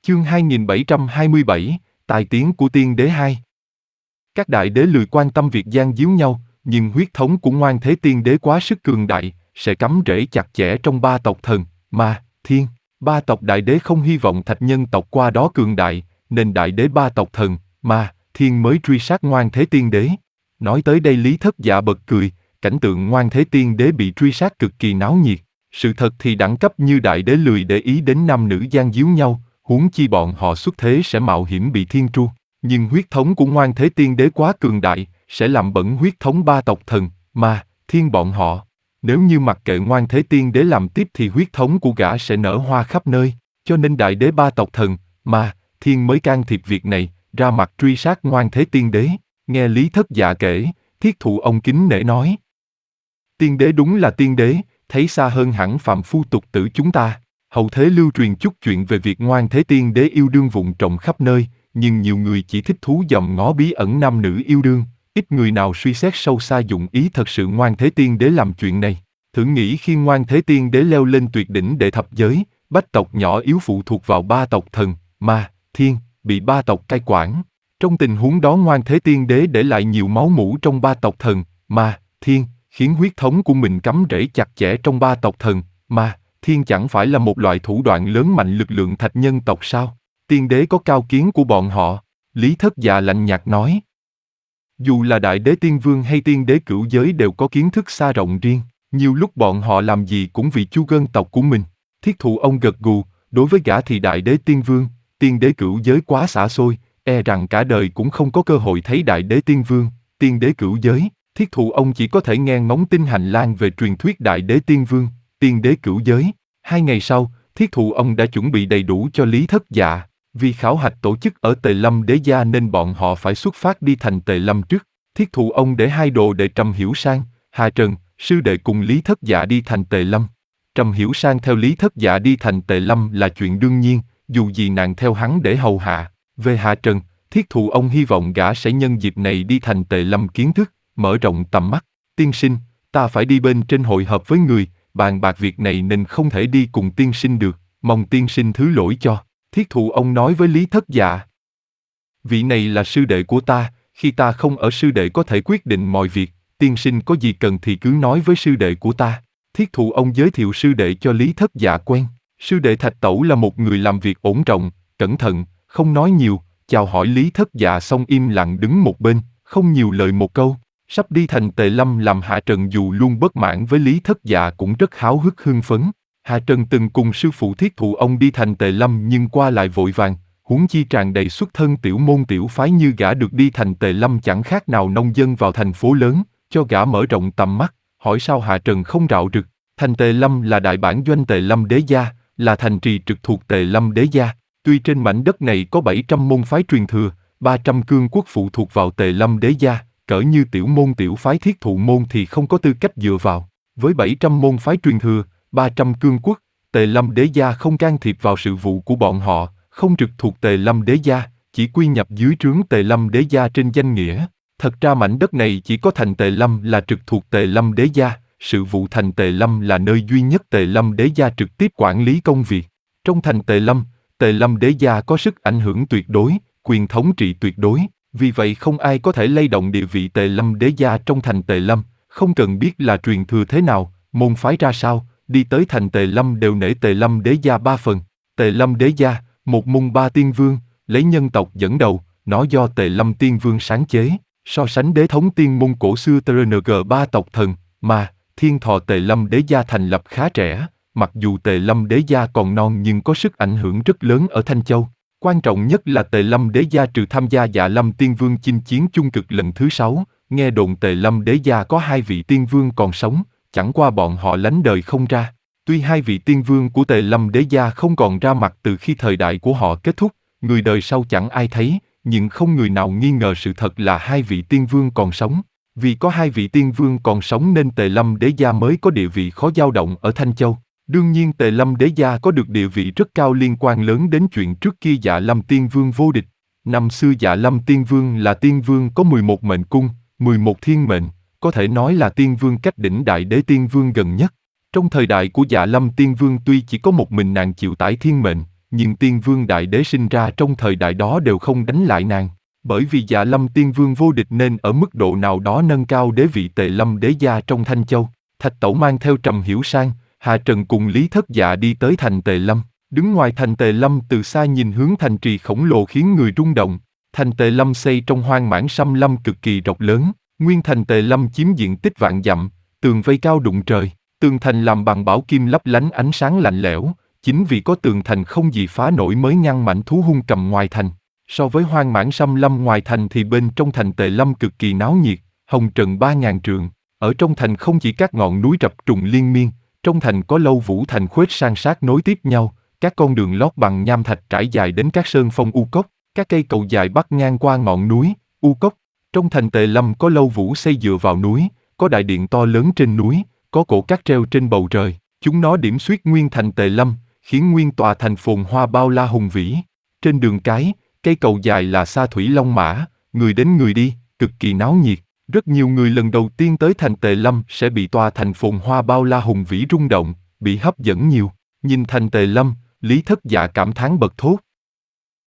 Chương 2727, Tài tiến của tiên đế 2. Các đại đế lười quan tâm việc gian díu nhau, nhưng huyết thống của Ngoan Thế Tiên Đế quá sức cường đại, sẽ cắm rễ chặt chẽ trong ba tộc thần, ma, thiên. Ba tộc đại đế không hy vọng thạch nhân tộc qua đó cường đại, nên đại đế ba tộc thần, ma, thiên mới truy sát Ngoan Thế Tiên Đế. Nói tới đây Lý Thất Dạ bật cười, cảnh tượng Ngoan Thế Tiên Đế bị truy sát cực kỳ náo nhiệt. Sự thật thì đẳng cấp như đại đế lười để ý đến nam nữ gian díu nhau, huống chi bọn họ xuất thế sẽ mạo hiểm bị thiên tru. Nhưng huyết thống của Ngoan Thế Tiên Đế quá cường đại, sẽ làm bẩn huyết thống ba tộc thần, ma, thiên bọn họ. Nếu như mặc kệ Ngoan Thế Tiên Đế làm tiếp thì huyết thống của gã sẽ nở hoa khắp nơi, cho nên đại đế ba tộc thần, ma, thiên mới can thiệp việc này, ra mặt truy sát Ngoan Thế Tiên Đế. Nghe Lý Thất Dạ kể, Thiết Thụ ông kính nể nói: Tiên đế đúng là tiên đế, thấy xa hơn hẳn phàm phu tục tử chúng ta. Hậu thế lưu truyền chút chuyện về việc Ngoan Thế Tiên Đế yêu đương vụng trộm khắp nơi, nhưng nhiều người chỉ thích thú dòm ngó bí ẩn nam nữ yêu đương, ít người nào suy xét sâu xa dụng ý thật sự Ngoan Thế Tiên Đế làm chuyện này. Thử nghĩ khi Ngoan Thế Tiên Đế leo lên tuyệt đỉnh đệ thập giới, bách tộc nhỏ yếu phụ thuộc vào ba tộc thần, ma, thiên, bị ba tộc cai quản. Trong tình huống đó Ngoan Thế Tiên Đế để lại nhiều máu mủ trong ba tộc thần, ma, thiên, khiến huyết thống của mình cắm rễ chặt chẽ trong ba tộc thần, ma, thiên chẳng phải là một loại thủ đoạn lớn mạnh lực lượng thạch nhân tộc sao? Tiên đế có cao kiến của bọn họ. Lý Thất Dạ lạnh nhạt nói. Dù là đại đế tiên vương hay tiên đế cửu giới đều có kiến thức xa rộng riêng, nhiều lúc bọn họ làm gì cũng vì chu gân tộc của mình. Thiết Thụ ông gật gù, đối với gã thì đại đế tiên vương, tiên đế cửu giới quá xa xôi, e rằng cả đời cũng không có cơ hội thấy đại đế tiên vương, tiên đế cửu giới. Thiết Thụ ông chỉ có thể nghe ngóng tin hành lang về truyền thuyết đại đế tiên vương, tiên đế cửu giới. 2 ngày sau, Thiết Thụ ông đã chuẩn bị đầy đủ cho Lý Thất Dạ. Vì khảo hạch tổ chức ở Tề Lâm Đế Gia nên bọn họ phải xuất phát đi thành Tề Lâm trước. Thiết Thụ ông để 2 đồ đệ Trầm Hiểu Sang, Hà Trần, sư đệ cùng Lý Thất Dạ đi thành Tề Lâm. Trầm Hiểu Sang theo Lý Thất Dạ đi thành Tề Lâm là chuyện đương nhiên, dù gì nàng theo hắn để hầu hạ. Về Hà Trần, Thiết Thụ ông hy vọng gã sẽ nhân dịp này đi thành Tề Lâm kiến thức, mở rộng tầm mắt. Tiên sinh, ta phải đi bên trên hội họp với người, bàn bạc việc này nên không thể đi cùng tiên sinh được, mong tiên sinh thứ lỗi cho. Thiết Thụ ông nói với Lý Thất Dạ. Vị này là sư đệ của ta, khi ta không ở sư đệ có thể quyết định mọi việc, tiên sinh có gì cần thì cứ nói với sư đệ của ta. Thiết Thụ ông giới thiệu sư đệ cho Lý Thất Dạ quen. Sư đệ Thạch Tẩu là một người làm việc ổn trọng, cẩn thận, không nói nhiều, chào hỏi Lý Thất Dạ xong im lặng đứng một bên, không nhiều lời một câu. Sắp đi thành Tề Lâm làm Hạ Trần dù luôn bất mãn với Lý Thất Dạ cũng rất háo hức hưng phấn. Hạ Trần từng cùng sư phụ Thiết Thụ ông đi thành Tề Lâm nhưng qua lại vội vàng, huống chi tràn đầy xuất thân tiểu môn tiểu phái như gã được đi thành Tề Lâm chẳng khác nào nông dân vào thành phố lớn, cho gã mở rộng tầm mắt, hỏi sao Hạ Trần không rạo rực. Thành Tề Lâm là đại bản doanh Tề Lâm Đế Gia, là thành trì trực thuộc Tề Lâm Đế Gia. Tuy trên mảnh đất này có 700 môn phái truyền thừa, 300 cương quốc phụ thuộc vào Tề Lâm Đế Gia, cỡ như tiểu môn tiểu phái Thiết Thụ môn thì không có tư cách dựa vào. Với 700 môn phái truyền thừa, 300 cương quốc, Tề Lâm Đế Gia không can thiệp vào sự vụ của bọn họ, không trực thuộc Tề Lâm Đế Gia, chỉ quy nhập dưới trướng Tề Lâm Đế Gia trên danh nghĩa. Thật ra mảnh đất này chỉ có thành Tề Lâm là trực thuộc Tề Lâm Đế Gia, sự vụ thành Tề Lâm là nơi duy nhất Tề Lâm Đế Gia trực tiếp quản lý công việc. Trong thành Tề Lâm Đế Gia có sức ảnh hưởng tuyệt đối, quyền thống trị tuyệt đối, vì vậy không ai có thể lay động địa vị Tề Lâm Đế Gia trong thành Tề Lâm, không cần biết là truyền thừa thế nào, môn phái ra sao, đi tới thành Tề Lâm đều nể Tề Lâm Đế Gia 3 phần. Tề Lâm Đế Gia, một môn 3 tiên vương, lấy nhân tộc dẫn đầu, nó do Tề Lâm Tiên Vương sáng chế, so sánh đế thống tiên môn cổ xưa TRNG 3 tộc thần, mà thiên thọ Tề Lâm Đế Gia thành lập khá trẻ, mặc dù Tề Lâm Đế Gia còn non nhưng có sức ảnh hưởng rất lớn ở Thanh Châu. Quan trọng nhất là Tề Lâm Đế Gia trừ tham gia Dạ Lâm Tiên Vương chinh chiến chung cực lần thứ 6, nghe đồn Tề Lâm Đế Gia có 2 vị tiên vương còn sống, chẳng qua bọn họ lánh đời không ra. Tuy 2 vị tiên vương của Tề Lâm Đế Gia không còn ra mặt từ khi thời đại của họ kết thúc, người đời sau chẳng ai thấy, nhưng không người nào nghi ngờ sự thật là 2 vị tiên vương còn sống. Vì có 2 vị tiên vương còn sống nên Tề Lâm Đế Gia mới có địa vị khó dao động ở Thanh Châu. Đương nhiên Tề Lâm Đế Gia có được địa vị rất cao liên quan lớn đến chuyện trước kia Dạ Lâm Tiên Vương vô địch. Năm xưa Dạ Lâm Tiên Vương là tiên vương có 11 mệnh cung, 11 thiên mệnh, có thể nói là tiên vương cách đỉnh đại đế tiên vương gần nhất. Trong thời đại của Dạ Lâm Tiên Vương tuy chỉ có một mình nàng chịu tải thiên mệnh, nhưng Tiên Vương Đại Đế sinh ra trong thời đại đó đều không đánh lại nàng. Bởi vì Dạ Lâm Tiên Vương vô địch nên ở mức độ nào đó nâng cao đế vị Tề Lâm Đế gia trong Thanh Châu. Thạch Tẩu mang theo Trầm Hiểu Sang, Hà Trần cùng Lý Thất Dạ đi tới thành Tề Lâm. Đứng ngoài thành Tề Lâm từ xa nhìn hướng thành trì khổng lồ khiến người rung động. Thành Tề Lâm xây trong hoang mãn xâm lâm cực kỳ rộng lớn, nguyên thành Tề Lâm chiếm diện tích vạn dặm, tường vây cao đụng trời, tường thành làm bằng bảo kim lấp lánh ánh sáng lạnh lẽo, chính vì có tường thành không gì phá nổi mới ngăn mãnh thú hung cầm ngoài thành. So với hoang mãn xâm lâm ngoài thành thì bên trong thành Tề Lâm cực kỳ náo nhiệt, hồng trần 3.000 trượng. Ở trong thành không chỉ các ngọn núi rập trùng liên miên, trong thành có lâu vũ thành khuếch san sát nối tiếp nhau, các con đường lót bằng nham thạch trải dài đến các sơn phong u cốc, các cây cầu dài bắc ngang qua ngọn núi, u cốc. Trong thành Tề Lâm có lâu vũ xây dựa vào núi, có đại điện to lớn trên núi, có cổ cát treo trên bầu trời. Chúng nó điểm xuyết nguyên thành Tề Lâm, khiến nguyên tòa thành phồn hoa bao la hùng vĩ. Trên đường cái, cây cầu dài là xa thủy long mã, người đến người đi, cực kỳ náo nhiệt. Rất nhiều người lần đầu tiên tới thành Tề Lâm sẽ bị tòa thành phồn hoa bao la hùng vĩ rung động, bị hấp dẫn nhiều. Nhìn thành Tề Lâm, Lý Thất Dạ cảm thán bật thốt.